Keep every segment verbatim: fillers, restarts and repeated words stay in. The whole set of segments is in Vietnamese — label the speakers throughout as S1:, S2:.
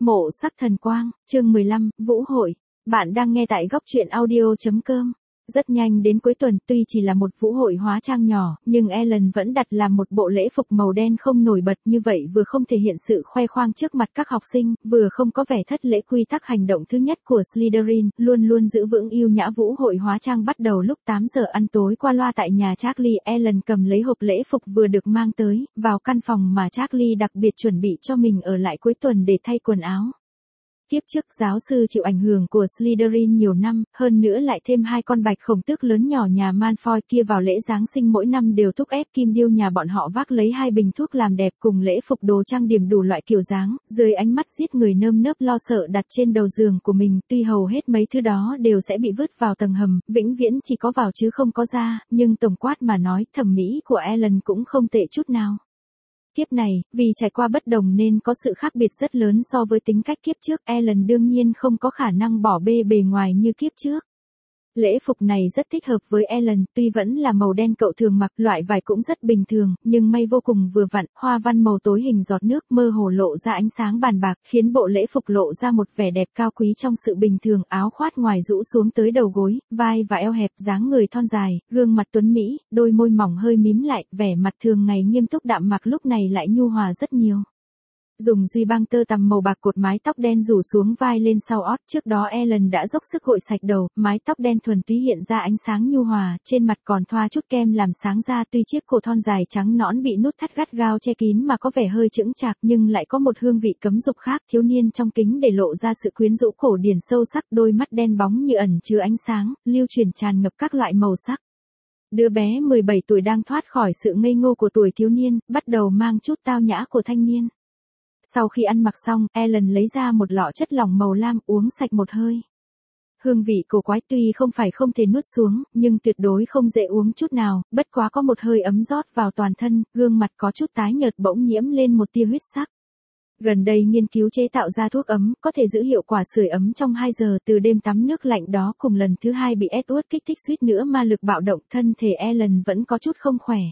S1: Mộ sắc thần quang, chương mười lăm, Vũ hội. Bạn đang nghe tại góc truyện audio.com. Rất nhanh đến cuối tuần, tuy chỉ là một vũ hội hóa trang nhỏ, nhưng Ellen vẫn đặt làm một bộ lễ phục màu đen không nổi bật như vậy, vừa không thể hiện sự khoe khoang trước mặt các học sinh, vừa không có vẻ thất lễ. Quy tắc hành động thứ nhất của Slytherin, luôn luôn giữ vững yêu nhã. Vũ hội hóa trang bắt đầu lúc tám giờ ăn tối qua loa tại nhà Charlie. Ellen cầm lấy hộp lễ phục vừa được mang tới, vào căn phòng mà Charlie đặc biệt chuẩn bị cho mình ở lại cuối tuần để thay quần áo. Tiếp trước giáo sư chịu ảnh hưởng của Slytherin nhiều năm, hơn nữa lại thêm hai con bạch khổng tước lớn nhỏ nhà Malfoy kia vào lễ Giáng sinh mỗi năm đều thúc ép Kim Điêu nhà bọn họ vác lấy hai bình thuốc làm đẹp cùng lễ phục đồ trang điểm đủ loại kiểu dáng, dưới ánh mắt giết người nơm nớp lo sợ đặt trên đầu giường của mình. Tuy hầu hết mấy thứ đó đều sẽ bị vứt vào tầng hầm, vĩnh viễn chỉ có vào chứ không có ra, nhưng tổng quát mà nói, thẩm mỹ của Ellen cũng không tệ chút nào. Kiếp này, vì trải qua bất đồng nên có sự khác biệt rất lớn so với tính cách kiếp trước. Ellen đương nhiên không có khả năng bỏ bê bề ngoài như kiếp trước. Lễ phục này rất thích hợp với Ellen, tuy vẫn là màu đen cậu thường mặc, loại vải cũng rất bình thường, nhưng may vô cùng vừa vặn, hoa văn màu tối hình giọt nước mơ hồ lộ ra ánh sáng bàn bạc, khiến bộ lễ phục lộ ra một vẻ đẹp cao quý trong sự bình thường. Áo khoát ngoài rũ xuống tới đầu gối, vai và eo hẹp, dáng người thon dài, gương mặt tuấn mỹ, đôi môi mỏng hơi mím lại, vẻ mặt thường ngày nghiêm túc đạm mạc lúc này lại nhu hòa rất nhiều. Dùng duy băng tơ tằm màu bạc cột mái tóc đen rủ xuống vai lên sau ót. Trước đó Ellen đã dốc sức gội sạch đầu, mái tóc đen thuần túy hiện ra ánh sáng nhu hòa, trên mặt còn thoa chút kem làm sáng da. Tuy chiếc cổ thon dài trắng nõn bị nút thắt gắt gao che kín mà có vẻ hơi chững chạc, nhưng lại có một hương vị cấm dục khác. Thiếu niên trong kính để lộ ra sự quyến rũ cổ điển sâu sắc, đôi mắt đen bóng như ẩn chứa ánh sáng, lưu truyền tràn ngập các loại màu sắc. Đứa bé mười bảy tuổi đang thoát khỏi sự ngây ngô của tuổi thiếu niên, bắt đầu mang chút tao nhã của thanh niên. Sau khi ăn mặc xong, Ellen lấy ra một lọ chất lỏng màu lam uống sạch một hơi. Hương vị cổ quái, tuy không phải không thể nuốt xuống, nhưng tuyệt đối không dễ uống chút nào, bất quá có một hơi ấm rót vào toàn thân, gương mặt có chút tái nhợt bỗng nhiễm lên một tia huyết sắc. Gần đây nghiên cứu chế tạo ra thuốc ấm, có thể giữ hiệu quả sưởi ấm trong hai giờ. Từ đêm tắm nước lạnh đó cùng lần thứ hai bị Edward kích thích suýt nữa ma lực bạo động, thân thể Ellen vẫn có chút không khỏe.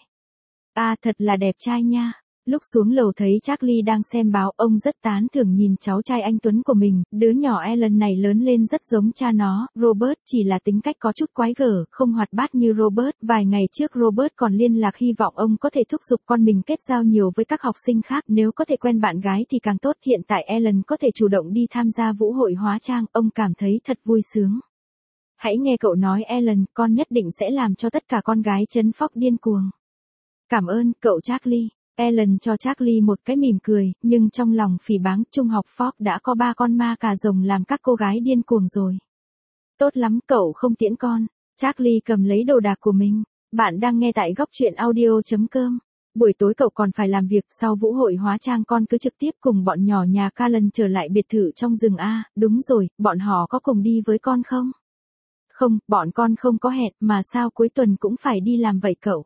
S1: À, thật là đẹp trai nha. Lúc xuống lầu thấy Charlie đang xem báo, ông rất tán thưởng nhìn cháu trai anh tuấn của mình. Đứa nhỏ Ellen này lớn lên rất giống cha nó, Robert, chỉ là tính cách có chút quái gở, không hoạt bát như Robert. Vài ngày trước Robert còn liên lạc hy vọng ông có thể thúc giục con mình kết giao nhiều với các học sinh khác, nếu có thể quen bạn gái thì càng tốt. Hiện tại Ellen có thể chủ động đi tham gia vũ hội hóa trang, ông cảm thấy thật vui sướng. Hãy nghe cậu nói Ellen, con nhất định sẽ làm cho tất cả con gái chấn phóc điên cuồng. Cảm ơn, cậu Charlie. Ellen cho Charlie một cái mỉm cười, nhưng trong lòng phỉ báng, trung học Fox đã có ba con ma cà rồng làm các cô gái điên cuồng rồi. Tốt lắm, cậu không tiễn con. Charlie cầm lấy đồ đạc của mình. Bạn đang nghe tại góc truyện audio.com. Buổi tối cậu còn phải làm việc, sau vũ hội hóa trang con cứ trực tiếp cùng bọn nhỏ nhà Callan trở lại biệt thự trong rừng. À, đúng rồi, bọn họ có cùng đi với con không? Không, bọn con không có hẹn, mà sao cuối tuần cũng phải đi làm vậy cậu?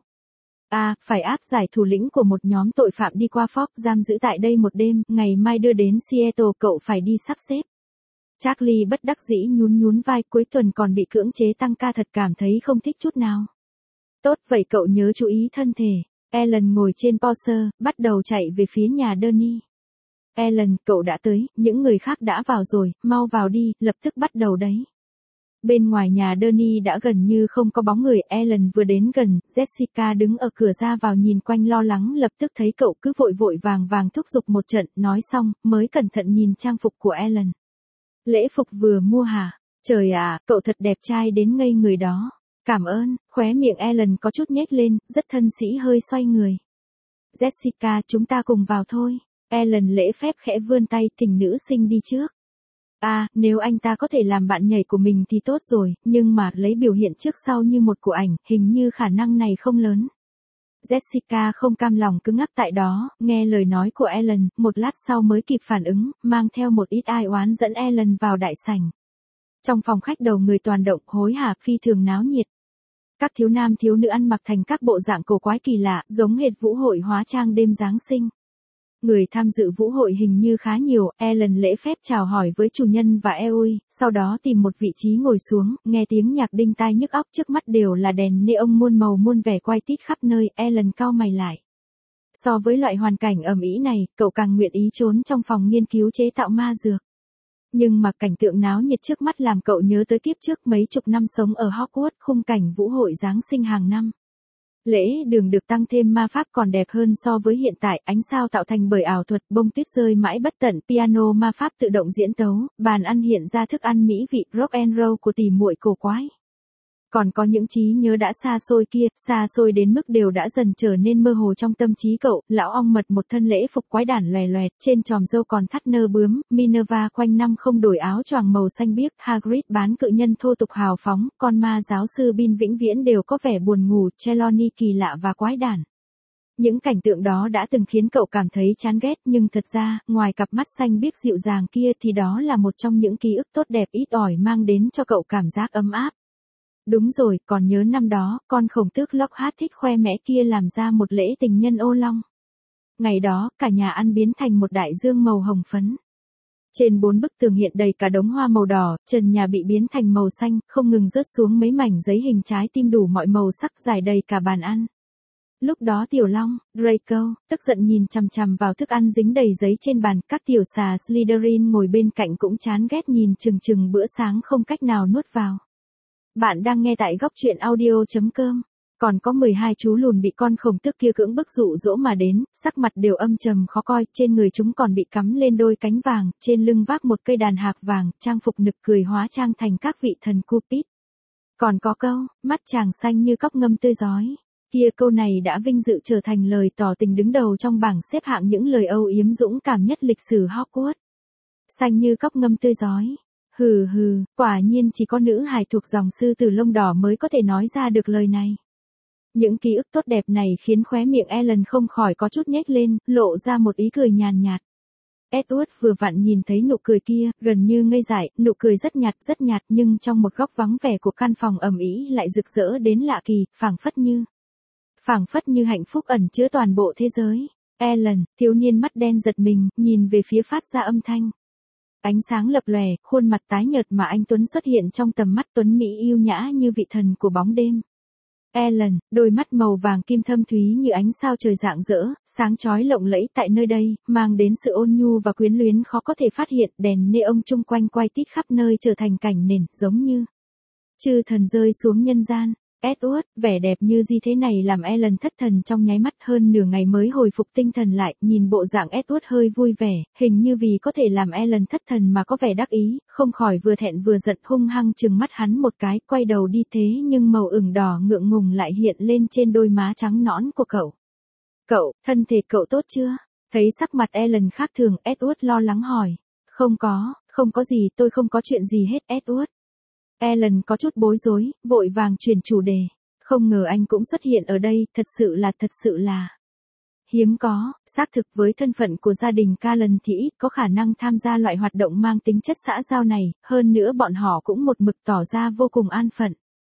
S1: À, phải áp giải thủ lĩnh của một nhóm tội phạm đi qua Fox giam giữ tại đây một đêm, ngày mai đưa đến Seattle, cậu phải đi sắp xếp. Charlie bất đắc dĩ nhún nhún vai, cuối tuần còn bị cưỡng chế tăng ca, thật cảm thấy không thích chút nào. Tốt, vậy cậu nhớ chú ý thân thể. Ellen ngồi trên Porsche, bắt đầu chạy về phía nhà Danny. Ellen, cậu đã tới, những người khác đã vào rồi, mau vào đi, lập tức bắt đầu đấy. Bên ngoài nhà Danny đã gần như không có bóng người. Ellen vừa đến gần, Jessica đứng ở cửa ra vào nhìn quanh lo lắng, lập tức thấy cậu cứ vội vội vàng vàng thúc giục một trận, nói xong, mới cẩn thận nhìn trang phục của Ellen. Lễ phục vừa mua hả? Trời ạ, cậu thật đẹp trai đến ngây người đó. Cảm ơn, khóe miệng Ellen có chút nhếch lên, rất thân sĩ hơi xoay người. Jessica, chúng ta cùng vào thôi. Ellen lễ phép khẽ vươn tay, thỉnh nữ sinh đi trước. À, nếu anh ta có thể làm bạn nhảy của mình thì tốt rồi, nhưng mà lấy biểu hiện trước sau như một của ảnh, hình như khả năng này không lớn. Jessica không cam lòng cứng ngắc tại đó, nghe lời nói của Ellen, một lát sau mới kịp phản ứng, mang theo một ít ai oán dẫn Ellen vào đại sảnh. Trong phòng khách đầu người toàn động, hối hả, phi thường náo nhiệt. Các thiếu nam thiếu nữ ăn mặc thành các bộ dạng cổ quái kỳ lạ, giống hệt vũ hội hóa trang đêm Giáng sinh. Người tham dự vũ hội hình như khá nhiều. Ellen lễ phép chào hỏi với chủ nhân và Eui, sau đó tìm một vị trí ngồi xuống, nghe tiếng nhạc đinh tai nhức óc, trước mắt đều là đèn neon muôn màu muôn vẻ quay tít khắp nơi. Ellen cau mày lại. So với loại hoàn cảnh ầm ĩ này, cậu càng nguyện ý trốn trong phòng nghiên cứu chế tạo ma dược. Nhưng mà cảnh tượng náo nhiệt trước mắt làm cậu nhớ tới kiếp trước mấy chục năm sống ở Hogwarts, khung cảnh vũ hội Giáng sinh hàng năm. Lễ đường được tăng thêm ma pháp còn đẹp hơn so với hiện tại, ánh sao tạo thành bởi ảo thuật, bông tuyết rơi mãi bất tận, piano ma pháp tự động diễn tấu, bàn ăn hiện ra thức ăn mỹ vị rock and roll của tỷ muội cổ quái. Còn có những trí nhớ đã xa xôi kia, xa xôi đến mức đều đã dần trở nên mơ hồ trong tâm trí cậu, lão ong mật một thân lễ phục quái đản lòe loẹt, trên tròm râu còn thắt nơ bướm, Minerva quanh năm không đổi áo choàng màu xanh biếc, Hagrid bán cự nhân thô tục hào phóng, con ma giáo sư Bin vĩnh viễn đều có vẻ buồn ngủ, Trelawney kỳ lạ và quái đản. Những cảnh tượng đó đã từng khiến cậu cảm thấy chán ghét, nhưng thật ra, ngoài cặp mắt xanh biếc dịu dàng kia thì đó là một trong những ký ức tốt đẹp ít ỏi mang đến cho cậu cảm giác ấm áp. Đúng rồi, còn nhớ năm đó, con khổng tước Lockhart thích khoe mẽ kia làm ra một lễ tình nhân ô long. Ngày đó, cả nhà ăn biến thành một đại dương màu hồng phấn. Trên bốn bức tường hiện đầy cả đống hoa màu đỏ, trần nhà bị biến thành màu xanh, không ngừng rớt xuống mấy mảnh giấy hình trái tim đủ mọi màu sắc rải đầy cả bàn ăn. Lúc đó Tiểu Long, Draco, tức giận nhìn chằm chằm vào thức ăn dính đầy giấy trên bàn, các tiểu xà Slytherin ngồi bên cạnh cũng chán ghét nhìn chừng chừng bữa sáng không cách nào nuốt vào. Bạn đang nghe tại góc truyện audio.com. Còn có mười hai chú lùn bị con khổng tước kia cưỡng bức dụ dỗ mà đến, sắc mặt đều âm trầm khó coi, trên người chúng còn bị cắm lên đôi cánh vàng, trên lưng vác một cây đàn hạc vàng, trang phục nực cười hóa trang thành các vị thần Cupid. Còn có câu, mắt chàng xanh như cóc ngâm tươi rói. Kia câu này đã vinh dự trở thành lời tỏ tình đứng đầu trong bảng xếp hạng những lời âu yếm dũng cảm nhất lịch sử Hogwarts. Xanh như cóc ngâm tươi rói. Hừ hừ, quả nhiên chỉ có nữ hài thuộc dòng sư tử lông đỏ mới có thể nói ra được lời này. Những ký ức tốt đẹp này khiến khóe miệng Ellen không khỏi có chút nhếch lên, lộ ra một ý cười nhàn nhạt. Edward vừa vặn nhìn thấy nụ cười kia, gần như ngây dại, nụ cười rất nhạt rất nhạt nhưng trong một góc vắng vẻ của căn phòng ầm ĩ lại rực rỡ đến lạ kỳ, phảng phất như. phảng phất như hạnh phúc ẩn chứa toàn bộ thế giới. Ellen, thiếu niên mắt đen giật mình, nhìn về phía phát ra âm thanh. Ánh sáng lập lòe, khuôn mặt tái nhợt mà anh Tuấn xuất hiện trong tầm mắt Tuấn Mỹ yêu nhã như vị thần của bóng đêm. Ellen, đôi mắt màu vàng kim thâm thúy như ánh sao trời rạng rỡ, sáng chói lộng lẫy tại nơi đây, mang đến sự ôn nhu và quyến luyến khó có thể phát hiện, đèn neon chung quanh quay tít khắp nơi trở thành cảnh nền, giống như chư thần rơi xuống nhân gian. Edward, vẻ đẹp như gì thế này làm Ellen thất thần trong nháy mắt, hơn nửa ngày mới hồi phục tinh thần lại, nhìn bộ dạng Edward hơi vui vẻ, hình như vì có thể làm Ellen thất thần mà có vẻ đắc ý, không khỏi vừa thẹn vừa giận hung hăng trừng mắt hắn một cái, quay đầu đi thế nhưng màu ửng đỏ ngượng ngùng lại hiện lên trên đôi má trắng nõn của cậu. Cậu, thân thể cậu tốt chưa? Thấy sắc mặt Ellen khác thường, Edward lo lắng hỏi. Không có, không có gì, tôi không có chuyện gì hết, Edward. Ellen có chút bối rối, vội vàng chuyển chủ đề. Không ngờ anh cũng xuất hiện ở đây, thật sự là thật sự là hiếm có, xác thực với thân phận của gia đình Cullen thì ít có khả năng tham gia loại hoạt động mang tính chất xã giao này, hơn nữa bọn họ cũng một mực tỏ ra vô cùng an phận.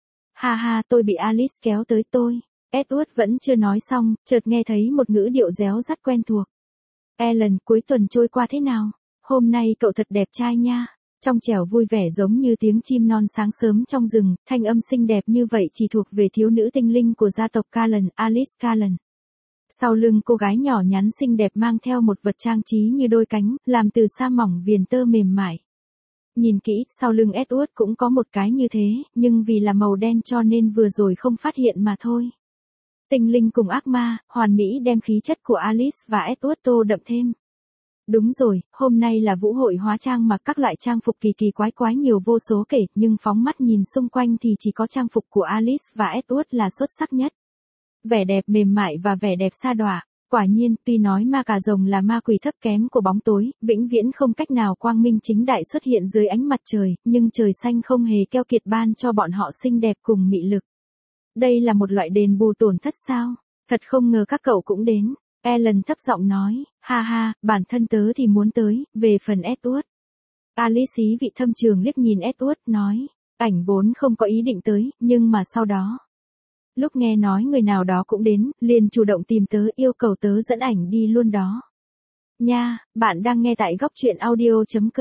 S1: Ha ha, tôi bị Alice kéo tới tôi. Edward vẫn chưa nói xong, chợt nghe thấy một ngữ điệu réo rắt quen thuộc. Ellen, cuối tuần trôi qua thế nào? Hôm nay cậu thật đẹp trai nha. Trong trẻo vui vẻ giống như tiếng chim non sáng sớm trong rừng, thanh âm xinh đẹp như vậy chỉ thuộc về thiếu nữ tinh linh của gia tộc Cullen, Alice Cullen. Sau lưng cô gái nhỏ nhắn xinh đẹp mang theo một vật trang trí như đôi cánh, làm từ sa mỏng viền tơ mềm mại. Nhìn kỹ, sau lưng Edward cũng có một cái như thế, nhưng vì là màu đen cho nên vừa rồi không phát hiện mà thôi. Tinh linh cùng ác ma, hoàn mỹ đem khí chất của Alice và Edward tô đậm thêm. Đúng rồi, hôm nay là vũ hội hóa trang mà các loại trang phục kỳ kỳ quái quái nhiều vô số kể, nhưng phóng mắt nhìn xung quanh thì chỉ có trang phục của Alice và Edward là xuất sắc nhất. Vẻ đẹp mềm mại và vẻ đẹp sa đọa, quả nhiên, tuy nói ma cà rồng là ma quỷ thấp kém của bóng tối, vĩnh viễn không cách nào quang minh chính đại xuất hiện dưới ánh mặt trời, nhưng trời xanh không hề keo kiệt ban cho bọn họ xinh đẹp cùng mị lực. Đây là một loại đền bù tổn thất sao? Thật không ngờ các cậu cũng đến. Ellen thấp giọng nói, ha ha, bản thân tớ thì muốn tới, về phần Edward. Alice ý vị thâm trường liếc nhìn Edward, nói, ảnh vốn không có ý định tới, nhưng mà sau đó. Lúc nghe nói người nào đó cũng đến, liền chủ động tìm tớ yêu cầu tớ dẫn ảnh đi luôn đó. Nha, bạn đang nghe tại góc truyện audio chấm com.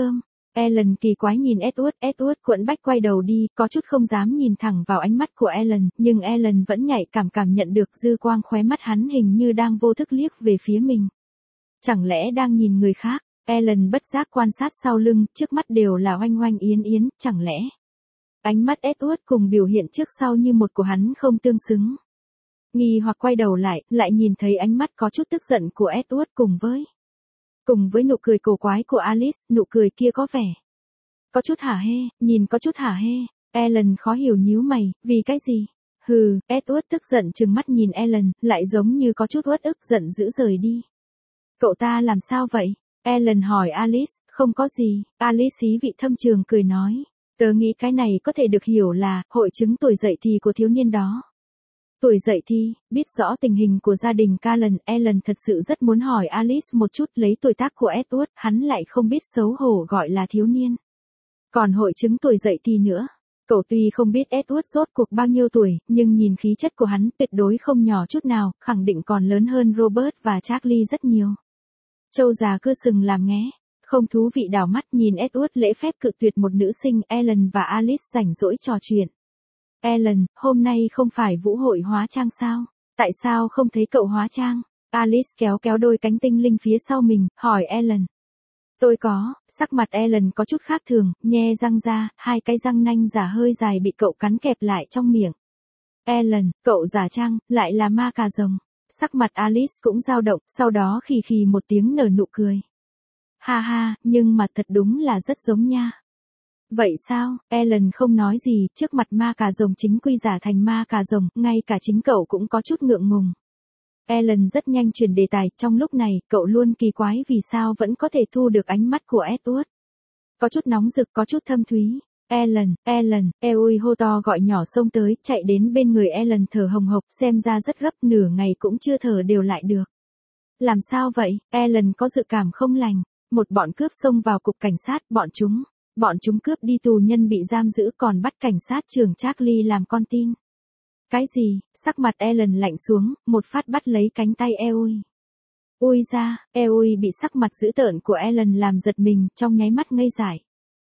S1: Ellen kỳ quái nhìn Edward, Edward cuộn bách quay đầu đi, có chút không dám nhìn thẳng vào ánh mắt của Ellen, nhưng Ellen vẫn nhạy cảm cảm nhận được dư quang khóe mắt hắn hình như đang vô thức liếc về phía mình. Chẳng lẽ đang nhìn người khác? Ellen bất giác quan sát sau lưng, trước mắt đều là oanh oanh yến yến, chẳng lẽ? Ánh mắt Edward cùng biểu hiện trước sau như một của hắn không tương xứng. Nghi hoặc quay đầu lại, lại nhìn thấy ánh mắt có chút tức giận của Edward cùng với Cùng với nụ cười cổ quái của Alice, nụ cười kia có vẻ có chút hả hê, nhìn có chút hả hê. Ellen khó hiểu nhíu mày, vì cái gì? Hừ, Edward tức giận trừng mắt nhìn Ellen, lại giống như có chút uất ức giận dữ rời đi. Cậu ta làm sao vậy? Ellen hỏi Alice, không có gì. Alice ý vị thâm trường cười nói, tớ nghĩ cái này có thể được hiểu là hội chứng tuổi dậy thì của thiếu niên đó. Tuổi dậy thì, biết rõ tình hình của gia đình Callan, Ellen thật sự rất muốn hỏi Alice một chút lấy tuổi tác của Edward, hắn lại không biết xấu hổ gọi là thiếu niên. Còn hội chứng tuổi dậy thì nữa. Cậu tuy không biết Edward rốt cuộc bao nhiêu tuổi, nhưng nhìn khí chất của hắn tuyệt đối không nhỏ chút nào, khẳng định còn lớn hơn Robert và Charlie rất nhiều. Châu già cưa sừng làm ngé. Không thú vị đảo mắt nhìn Edward lễ phép cự tuyệt một nữ sinh. Ellen và Alice rảnh rỗi trò chuyện. Ellen, hôm nay không phải vũ hội hóa trang sao? Tại sao không thấy cậu hóa trang? Alice kéo kéo đôi cánh tinh linh phía sau mình, hỏi Ellen. Tôi có, sắc mặt Ellen có chút khác thường, nhe răng ra, hai cái răng nanh giả hơi dài bị cậu cắn kẹp lại trong miệng. Ellen, cậu giả trang, lại là ma cà rồng. Sắc mặt Alice cũng dao động, sau đó khì khì một tiếng nở nụ cười. Ha ha, nhưng mà thật đúng là rất giống nha. Vậy sao? Ellen không nói gì, trước mặt ma cà rồng chính quy giả thành ma cà rồng, ngay cả chính cậu cũng có chút ngượng ngùng. Ellen rất nhanh chuyển đề tài, trong lúc này, cậu luôn kỳ quái vì sao vẫn có thể thu được ánh mắt của Edward. Có chút nóng rực, có chút thâm thúy. Ellen, Ellen, Eui hô to gọi nhỏ xông tới, chạy đến bên người Ellen thở hồng hộc, xem ra rất gấp, nửa ngày cũng chưa thở đều lại được. Làm sao vậy? Ellen có dự cảm không lành. Một bọn cướp xông vào cục cảnh sát, bọn chúng, bọn chúng cướp đi tù nhân bị giam giữ còn bắt cảnh sát trưởng Charlie làm con tin. Cái gì? Sắc mặt Ellen lạnh xuống, một phát bắt lấy cánh tay Eui. Ui ra, Eui bị sắc mặt dữ tợn của Ellen làm giật mình, trong nháy mắt ngây dại.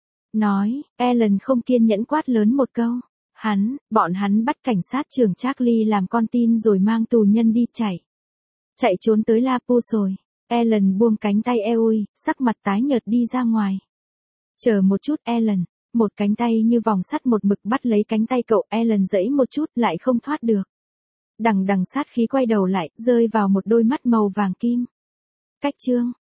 S1: Nói, Ellen không kiên nhẫn quát lớn một câu. Hắn, bọn hắn bắt cảnh sát trưởng Charlie làm con tin rồi mang tù nhân đi chạy. Chạy trốn tới La Pu rồi. Ellen buông cánh tay Eui, sắc mặt tái nhợt đi ra ngoài. Chờ một chút Ellen, một cánh tay như vòng sắt một mực bắt lấy cánh tay cậu. Ellen giãy một chút lại không thoát được. Đằng đằng sát khí quay đầu lại, rơi vào một đôi mắt màu vàng kim. Cách chương.